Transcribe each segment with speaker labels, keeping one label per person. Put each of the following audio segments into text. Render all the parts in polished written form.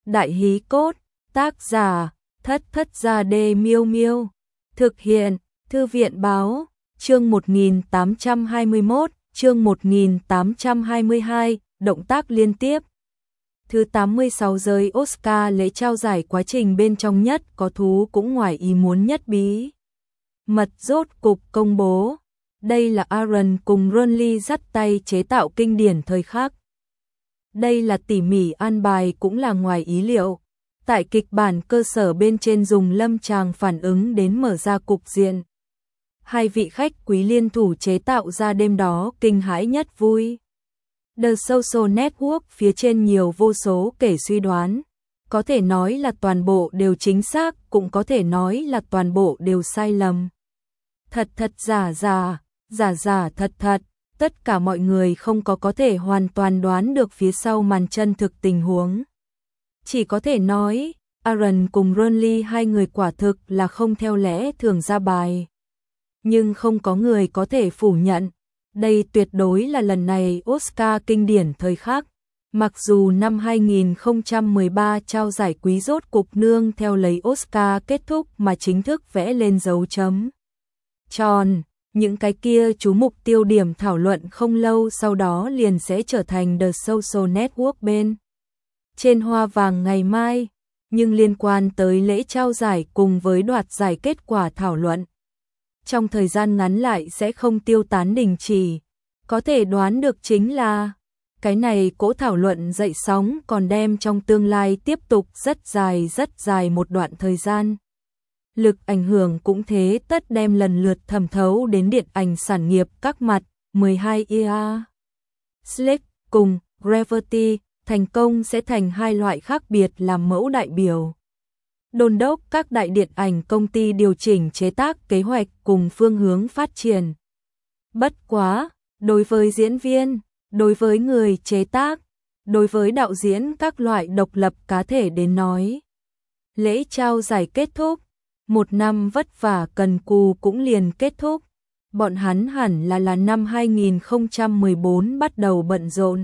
Speaker 1: Đại hí cốt, tác giả, Thất Thất Gia Đê Miêu Miêu. Thực hiện, Thư viện báo, chương 1821, chương 1822, động tác liên tiếp. Thứ 86 giới Oscar lễ trao giải quá trình bên trong nhất có thú cũng ngoài ý muốn nhất bí. Mật rốt cục công bố. Đây là Aaron cùng Ron Lee dắt tay chế tạo kinh điển thời khắc. Đây là tỉ mỉ an bài cũng là ngoài ý liệu. Tại kịch bản cơ sở bên trên dùng lâm tràng phản ứng đến mở ra cục diện. Hai vị khách quý liên thủ chế tạo ra đêm đó kinh hãi nhất vui. The Social Network phía trên nhiều vô số kể suy đoán. Có thể nói là toàn bộ đều chính xác, cũng có thể nói là toàn bộ đều sai lầm. Thật thật giả giả, giả giả thật thật, tất cả mọi người không có thể hoàn toàn đoán được phía sau màn chân thực tình huống. Chỉ có thể nói, Aaron cùng Ron Lee hai người quả thực là không theo lẽ thường ra bài. Nhưng không có người có thể phủ nhận, đây tuyệt đối là lần này Oscar kinh điển thời khắc. Mặc dù năm 2013 trao giải quý rốt cục nương theo lấy Oscar kết thúc mà chính thức vẽ lên dấu chấm tròn, những cái kia chú mục tiêu điểm thảo luận không lâu sau đó liền sẽ trở thành The Social Network bên trên hoa vàng ngày mai, nhưng liên quan tới lễ trao giải cùng với đoạt giải kết quả thảo luận. Trong thời gian ngắn lại sẽ không tiêu tán đình chỉ, có thể đoán được chính là cái này cỗ thảo luận dậy sóng còn đem trong tương lai tiếp tục rất dài một đoạn thời gian. Lực ảnh hưởng cũng thế tất đem lần lượt thẩm thấu đến điện ảnh sản nghiệp các mặt, 12 year. Slick cùng Gravity thành công sẽ thành hai loại khác biệt làm mẫu đại biểu. Đôn đốc các đại điện ảnh công ty điều chỉnh chế tác kế hoạch cùng phương hướng phát triển. Bất quá, đối với diễn viên, đối với người chế tác, đối với đạo diễn các loại độc lập cá thể đến nói. Lễ trao giải kết thúc, một năm vất vả cần cù cũng liền kết thúc. Bọn hắn hẳn là năm 2014 bắt đầu bận rộn.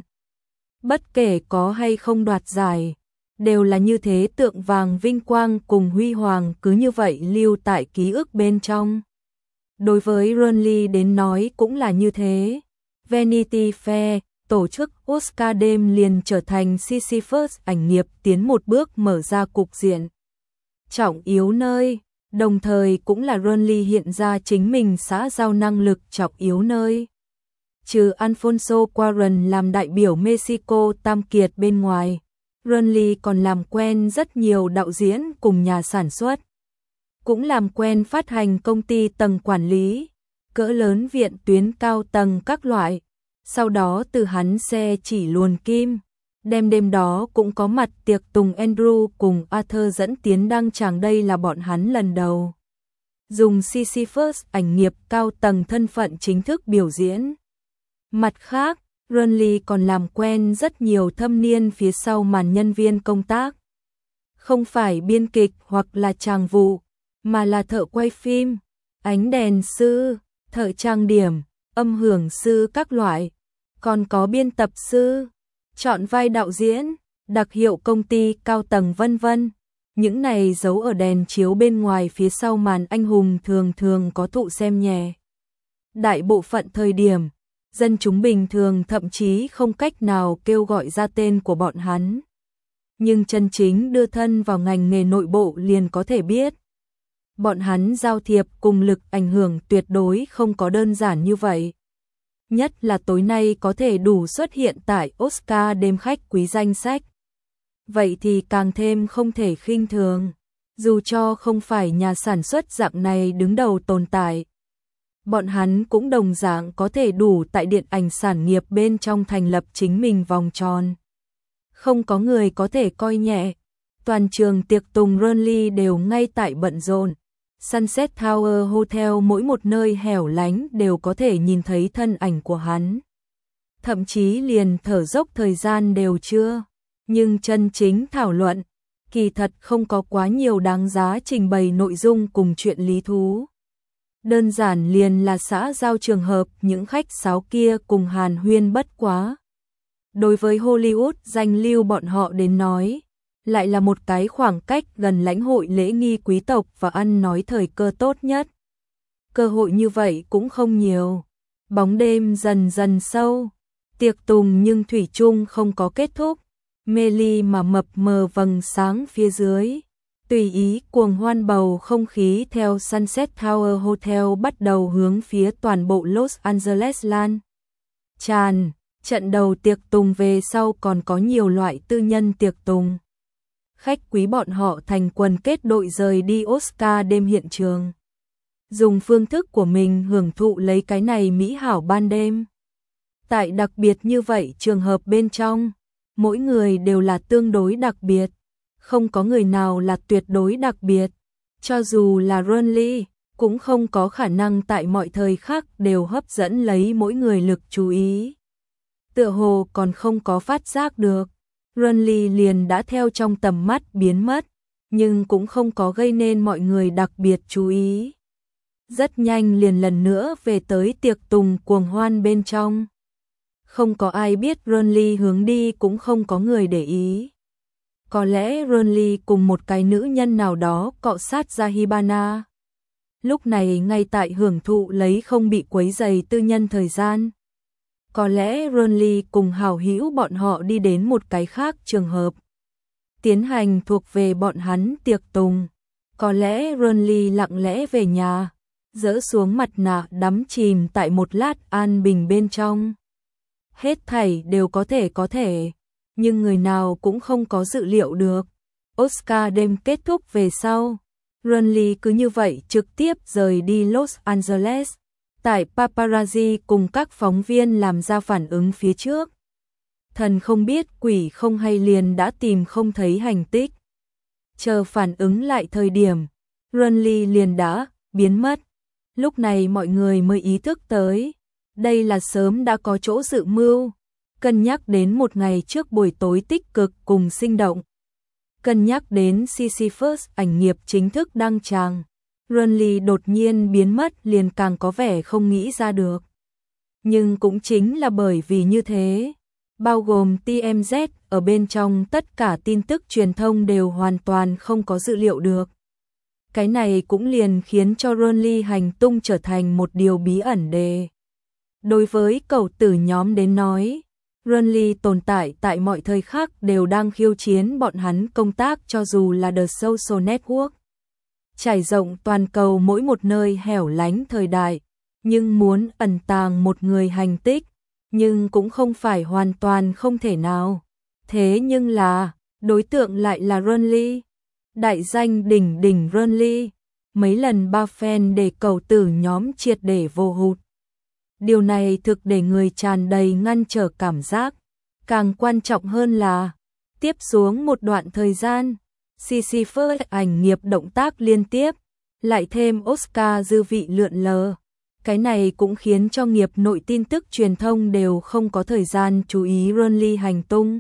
Speaker 1: Bất kể có hay không đoạt giải, đều là như thế tượng vàng vinh quang cùng huy hoàng cứ như vậy lưu tại ký ức bên trong. Đối với Ron Lee đến nói cũng là như thế. Vanity Fair, tổ chức Oscar đêm liền trở thành Sisyphus ảnh nghiệp tiến một bước mở ra cục diện trọng yếu nơi, đồng thời cũng là Ron Lee hiện ra chính mình xã giao năng lực trọng yếu nơi. Trừ Alfonso Cuarón làm đại biểu Mexico tam kiệt bên ngoài, Ron Lee còn làm quen rất nhiều đạo diễn cùng nhà sản xuất. Cũng làm quen phát hành công ty tầng quản lý, cỡ lớn viện tuyến cao tầng các loại. Sau đó từ hắn xe chỉ luồn kim, đêm đó cũng có mặt tiệc tùng Andrew cùng Arthur dẫn tiến đăng tràng, đây là bọn hắn lần đầu dùng Sisyphus ảnh nghiệp cao tầng thân phận chính thức biểu diễn. Mặt khác, Ron Lee còn làm quen rất nhiều thâm niên phía sau màn nhân viên công tác. Không phải biên kịch hoặc là tràng vụ, mà là thợ quay phim, ánh đèn sư, thợ trang điểm, âm hưởng sư các loại, còn có biên tập sư, chọn vai đạo diễn, đặc hiệu công ty cao tầng vân vân. Những này giấu ở đèn chiếu bên ngoài phía sau màn anh hùng thường có thụ xem nhẹ. Đại bộ phận thời điểm, dân chúng bình thường thậm chí không cách nào kêu gọi ra tên của bọn hắn. Nhưng chân chính đưa thân vào ngành nghề nội bộ liền có thể biết. Bọn hắn giao thiệp cùng lực ảnh hưởng tuyệt đối không có đơn giản như vậy. Nhất là tối nay có thể đủ xuất hiện tại Oscar đêm khách quý danh sách. Vậy thì càng thêm không thể khinh thường. Dù cho không phải nhà sản xuất dạng này đứng đầu tồn tại, bọn hắn cũng đồng dạng có thể đủ tại điện ảnh sản nghiệp bên trong thành lập chính mình vòng tròn. Không có người có thể coi nhẹ. Toàn trường tiệc tùng Ron Lee đều ngay tại bận rộn. Sunset Tower Hotel mỗi một nơi hẻo lánh đều có thể nhìn thấy thân ảnh của hắn. Thậm chí liền thở dốc thời gian đều chưa. Nhưng chân chính thảo luận, kỳ thật không có quá nhiều đáng giá trình bày nội dung cùng chuyện lý thú. Đơn giản liền là xã giao trường hợp những khách sáo kia cùng hàn huyên bất quá. Đối với Hollywood danh lưu bọn họ đến nói, lại là một cái khoảng cách gần lãnh hội lễ nghi quý tộc và ăn nói thời cơ tốt nhất. Cơ hội như vậy cũng không nhiều. Bóng đêm dần dần sâu, tiệc tùng nhưng thủy chung không có kết thúc, mê ly mà mập mờ vầng sáng phía dưới. Tùy ý cuồng hoan bầu không khí theo Sunset Tower Hotel bắt đầu hướng phía toàn bộ Los Angeles lan tràn. Trận đầu tiệc tùng về sau còn có nhiều loại tư nhân tiệc tùng. Khách quý bọn họ thành quần kết đội rời đi Oscar đêm hiện trường. Dùng phương thức của mình hưởng thụ lấy cái này mỹ hảo ban đêm. Tại đặc biệt như vậy trường hợp bên trong, mỗi người đều là tương đối đặc biệt. Không có người nào là tuyệt đối đặc biệt. Cho dù là Ronly, cũng không có khả năng tại mọi thời khắc đều hấp dẫn lấy mỗi người lực chú ý. Tựa hồ còn không có phát giác được. Ronly liền đã theo trong tầm mắt biến mất, nhưng cũng không có gây nên mọi người đặc biệt chú ý. Rất nhanh liền lần nữa về tới tiệc tùng cuồng hoan bên trong. Không có ai biết Ronly hướng đi, cũng không có người để ý. Có lẽ Ronly cùng một cái nữ nhân nào đó cọ sát ra Hibana. Lúc này ngay tại hưởng thụ lấy không bị quấy rầy tư nhân thời gian. Có lẽ Ronly cùng hảo hữu bọn họ đi đến một cái khác trường hợp, tiến hành thuộc về bọn hắn tiệc tùng. Có lẽ Ronly lặng lẽ về nhà, dỡ xuống mặt nạ đắm chìm tại một lát an bình bên trong. Hết thảy đều có thể, nhưng người nào cũng không có dự liệu được. Oscar đêm kết thúc về sau, Ronly cứ như vậy trực tiếp rời đi Los Angeles. Tại paparazzi cùng các phóng viên làm ra phản ứng phía trước. Thần không biết quỷ không hay liền đã tìm không thấy hành tích. Chờ phản ứng lại thời điểm, Ronly liền đã biến mất. Lúc này mọi người mới ý thức tới. Đây là sớm đã có chỗ dự mưu. Cân nhắc đến một ngày trước buổi tối tích cực cùng sinh động. Cân nhắc đến Sisyphus ảnh nghiệp chính thức đăng tràng. Ronly đột nhiên biến mất liền càng có vẻ không nghĩ ra được. Nhưng cũng chính là bởi vì như thế, bao gồm TMZ ở bên trong tất cả tin tức truyền thông đều hoàn toàn không có dự liệu được. Cái này cũng liền khiến cho Ronly hành tung trở thành một điều bí ẩn đề. Đối với cẩu tử nhóm đến nói, Ronly tồn tại tại mọi thời khắc đều đang khiêu chiến bọn hắn công tác, cho dù là The Social Network. Trải rộng toàn cầu mỗi một nơi hẻo lánh thời đại, nhưng muốn ẩn tàng một người hành tích, nhưng cũng không phải hoàn toàn không thể nào. Thế nhưng là, đối tượng lại là Ronly. Đại danh đỉnh đỉnh Ronly, mấy lần ba fan để cẩu tử nhóm triệt để vô hụt. Điều này thực để người tràn đầy ngăn trở cảm giác. Càng quan trọng hơn là, tiếp xuống một đoạn thời gian, Sisyphus ảnh nghiệp động tác liên tiếp, lại thêm Oscar dư vị lượn lờ. Cái này cũng khiến cho nghiệp nội tin tức truyền thông đều không có thời gian chú ý Ronly hành tung.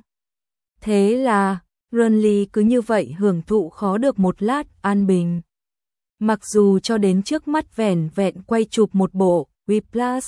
Speaker 1: Thế là, Ronly cứ như vậy hưởng thụ khó được một lát an bình. Mặc dù cho đến trước mắt vẻn vẹn quay chụp một bộ Whiplash,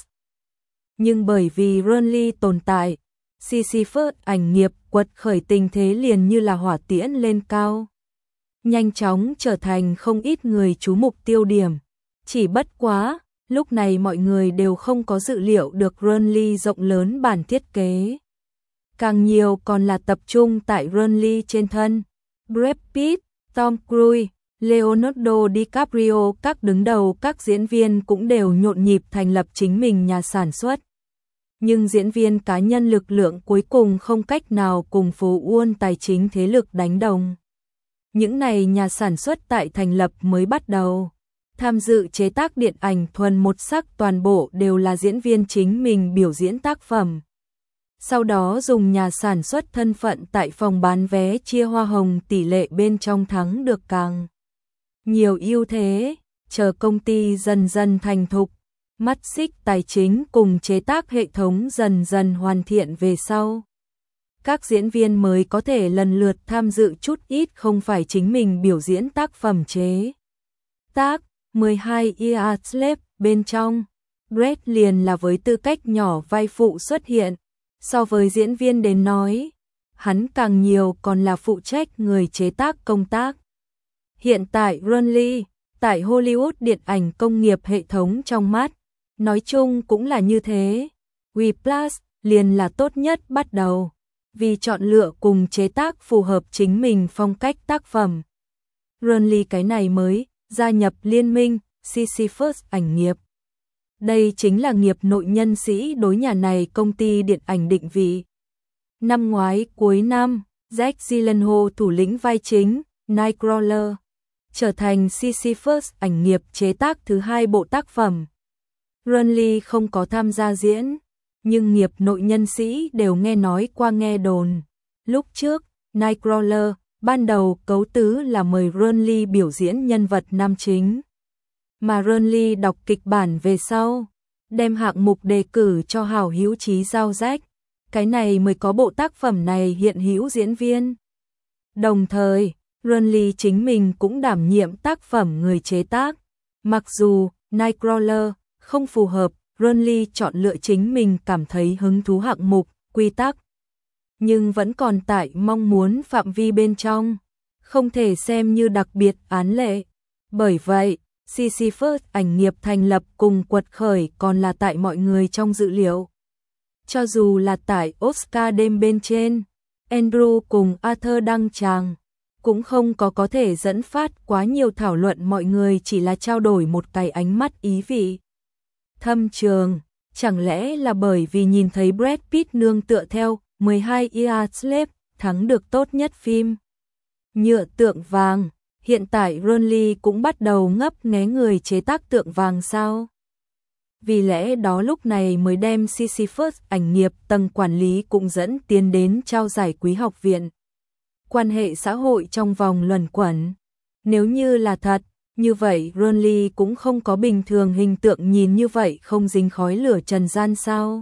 Speaker 1: nhưng bởi vì Ronly tồn tại, Sisyphus ảnh nghiệp quật khởi tình thế liền như là hỏa tiễn lên cao. Nhanh chóng trở thành không ít người chú mục tiêu điểm. Chỉ bất quá, lúc này mọi người đều không có dự liệu được Ronly rộng lớn bản thiết kế. Càng nhiều còn là tập trung tại Ronly trên thân. Brad Pitt, Tom Cruise, Leonardo DiCaprio, các đứng đầu các diễn viên cũng đều nhộn nhịp thành lập chính mình nhà sản xuất. Nhưng diễn viên cá nhân lực lượng cuối cùng không cách nào cùng phố Wall tài chính thế lực đánh đồng. Những này nhà sản xuất tại thành lập mới bắt đầu, tham dự chế tác điện ảnh thuần một sắc toàn bộ đều là diễn viên chính mình biểu diễn tác phẩm. Sau đó dùng nhà sản xuất thân phận tại phòng bán vé chia hoa hồng, tỷ lệ bên trong thắng được càng nhiều ưu thế, chờ công ty dần dần thành thục, mắt xích tài chính cùng chế tác hệ thống dần dần hoàn thiện về sau. Các diễn viên mới có thể lần lượt tham dự chút ít không phải chính mình biểu diễn tác phẩm chế tác. 12 Years Slave bên trong, Brad liền là với tư cách nhỏ vai phụ xuất hiện. So với diễn viên đến nói, hắn càng nhiều còn là phụ trách người chế tác công tác. Hiện tại Ronly, tại Hollywood điện ảnh công nghiệp hệ thống trong mắt, nói chung cũng là như thế. Whiplash liền là tốt nhất bắt đầu, vì chọn lựa cùng chế tác phù hợp chính mình phong cách tác phẩm. Ronly cái này mới gia nhập liên minh Sisyphus ảnh nghiệp. Đây chính là nghiệp nội nhân sĩ đối nhà này công ty điện ảnh định vị. Năm ngoái cuối năm, Jake Gyllenhaal thủ lĩnh vai chính, Nightcrawler, trở thành Sisyphus ảnh nghiệp chế tác thứ 2 bộ tác phẩm. Ronly không có tham gia diễn, nhưng nghiệp nội nhân sĩ đều nghe nói qua nghe đồn. Lúc trước, Nightcrawler ban đầu cấu tứ là mời Ronly biểu diễn nhân vật nam chính. Mà Ronly đọc kịch bản về sau, đem hạng mục đề cử cho hảo hữu Chí Giao Jack. Cái này mới có bộ tác phẩm này hiện hữu diễn viên. Đồng thời, Ronly chính mình cũng đảm nhiệm tác phẩm người chế tác. Mặc dù Nightcrawler không phù hợp, Ronly chọn lựa chính mình cảm thấy hứng thú hạng mục, quy tắc. Nhưng vẫn còn tại mong muốn phạm vi bên trong, không thể xem như đặc biệt án lệ. Bởi vậy, Sisyphus ảnh nghiệp thành lập cùng quật khởi còn là tại mọi người trong dự liệu. Cho dù là tại Oscar đêm bên trên, Andrew cùng Arthur đăng tràng, cũng không có thể dẫn phát quá nhiều thảo luận, mọi người chỉ là trao đổi một cái ánh mắt ý vị thâm trường. Chẳng lẽ là bởi vì nhìn thấy Brad Pitt nương tựa theo 12 Years Slave thắng được tốt nhất phim nhựa tượng vàng, hiện tại Ronly cũng bắt đầu ngấp nghé người chế tác tượng vàng sao? Vì lẽ đó lúc này mới đem Sisyphus ảnh nghiệp tầng quản lý cũng dẫn tiến đến trao giải Quý học viện. Quan hệ xã hội trong vòng luẩn quẩn. Nếu như là thật, như vậy Ronly cũng không có bình thường hình tượng nhìn như vậy không dính khói lửa trần gian sao?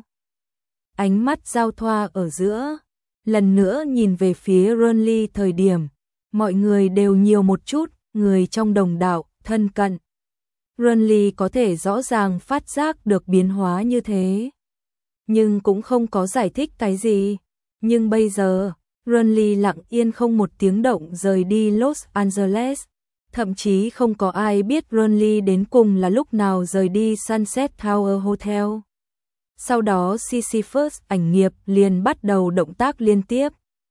Speaker 1: Ánh mắt giao thoa ở giữa, lần nữa nhìn về phía Ronly thời điểm, mọi người đều nhiều một chút, người trong đồng đạo, thân cận. Ronly có thể rõ ràng phát giác được biến hóa như thế, nhưng cũng không có giải thích cái gì. Nhưng bây giờ, Ronly lặng yên không một tiếng động rời đi Los Angeles, thậm chí không có ai biết Ronly đến cùng là lúc nào rời đi Sunset Tower Hotel. Sau đó Sisyphus ảnh nghiệp liền bắt đầu động tác liên tiếp.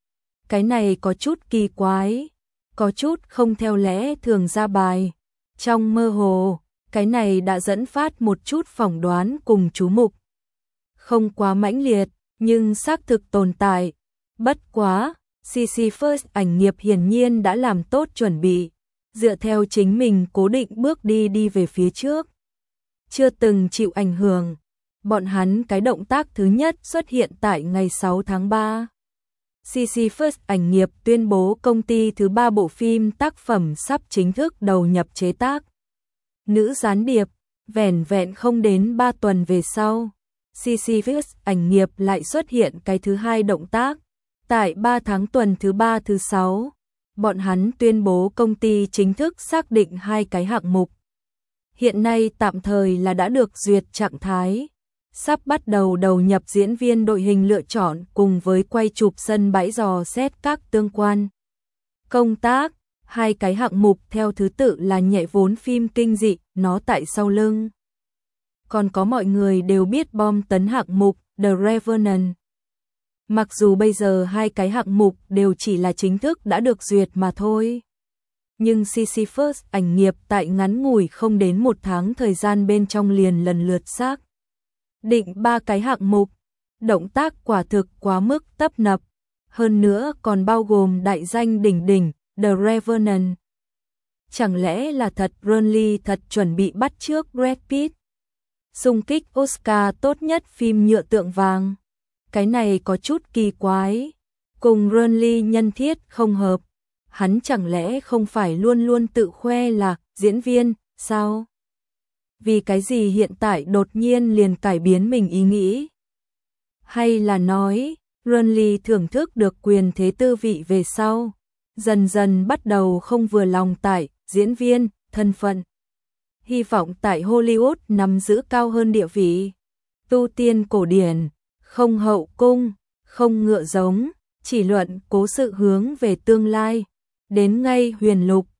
Speaker 1: Cái này có chút kỳ quái, có chút không theo lẽ thường ra bài. Trong mơ hồ, cái này đã dẫn phát một chút phỏng đoán cùng chú mục. Không quá mãnh liệt, nhưng xác thực tồn tại. Bất quá, Sisyphus ảnh nghiệp hiển nhiên đã làm tốt chuẩn bị, dựa theo chính mình cố định bước đi về phía trước. Chưa từng chịu ảnh hưởng. Bọn hắn cái động tác thứ nhất xuất hiện tại ngày 6 tháng 3. Sisyphus ảnh nghiệp tuyên bố công ty thứ 3 bộ phim tác phẩm sắp chính thức đầu nhập chế tác. Nữ gián điệp, vẻn vẹn không đến 3 tuần về sau, Sisyphus ảnh nghiệp lại xuất hiện cái thứ 2 động tác. Tại 3 tháng tuần thứ 3 thứ 6, bọn hắn tuyên bố công ty chính thức xác định 2 cái hạng mục. Hiện nay tạm thời là đã được duyệt trạng thái, sắp bắt đầu đầu nhập diễn viên đội hình lựa chọn cùng với quay chụp sân bãi dò xét các tương quan công tác. 2 cái hạng mục theo thứ tự là nhẹ vốn phim kinh dị, Nó tại sau lưng. Còn có mọi người đều biết bom tấn hạng mục The Revenant. Mặc dù bây giờ 2 cái hạng mục đều chỉ là chính thức đã được duyệt mà thôi, nhưng Sisyphus ảnh nghiệp tại ngắn ngủi không đến 1 tháng thời gian bên trong liền lần lượt xác định 3 cái hạng mục. Động tác quả thực quá mức tấp nập, hơn nữa còn bao gồm đại danh đỉnh đỉnh The Revenant. Chẳng lẽ là thật Ronly thật chuẩn bị bắt chước Brad Pitt xung kích Oscar tốt nhất phim nhựa tượng vàng? Cái này có chút kỳ quái, cùng Ronly nhân thiết không hợp. Hắn chẳng lẽ không phải luôn luôn tự khoe là diễn viên sao? Vì cái gì hiện tại đột nhiên liền cải biến mình ý nghĩ? Hay là nói, Ronly thưởng thức được quyền thế tư vị về sau, dần dần bắt đầu không vừa lòng tại diễn viên, thân phận. Hy vọng tại Hollywood nắm giữ cao hơn địa vị. Tu tiên cổ điển, không hậu cung, không ngựa giống, chỉ luận cố sự hướng về tương lai. Đến ngay huyền lục,